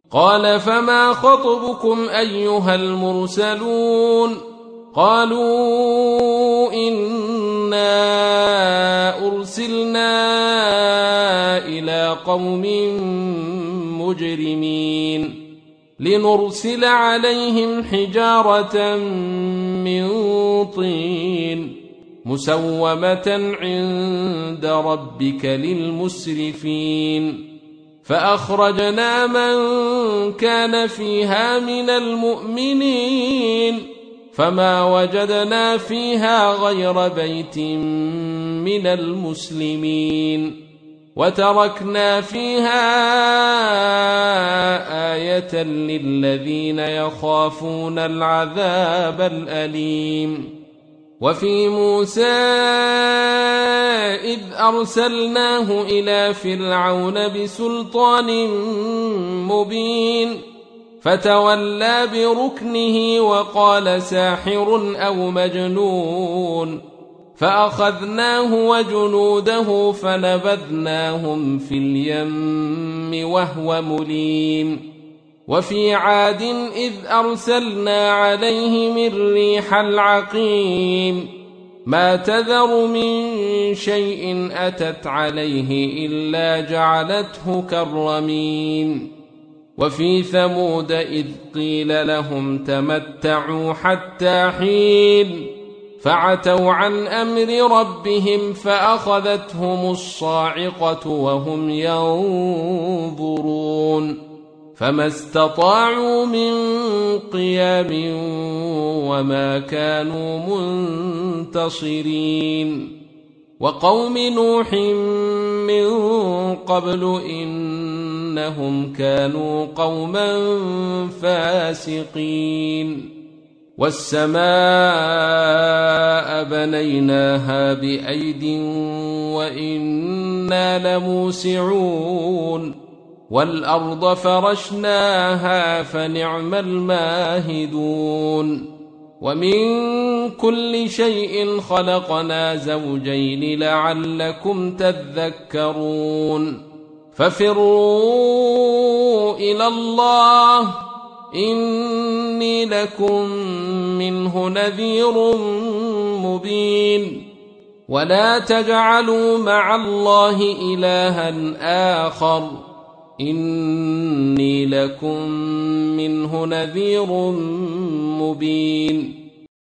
قال فما خطبكم أيها المرسلون قالوا إنا أرسلنا إلى قوم مجرمين لنرسل عليهم حجارة من طين مسومة عند ربك للمسرفين فأخرجنا من كان فيها من المؤمنين فما وجدنا فيها غير بيت من المسلمين وتركنا فيها آية للذين يخافون العذاب الأليم وفي موسى إذ أرسلناه إلى فرعون بسلطان مبين فتولى بركنه وقال ساحر أو مجنون فأخذناه وجنوده فنبذناهم في اليم وهو مليم وفي عاد إذ أرسلنا عليهم الريح العقيم ما تذر من شيء أتت عليه إلا جعلته كالرميم وفي ثمود إذ قيل لهم تمتعوا حتى حين فعتوا عن أمر ربهم فأخذتهم الصاعقة وهم ينظرون فما استطاعوا من قيام وما كانوا منتصرين وقوم نوح من قبل إنهم كانوا قوما فاسقين والسماء بنيناها بأيد وإنا لموسعون والأرض فرشناها فنعم الماهدون ومن كل شيء خلقنا زوجين لعلكم تذكرون ففروا إلى الله إني لكم منه نذير مبين ولا تجعلوا مع الله إلها آخر إني لكم منه نذير مبين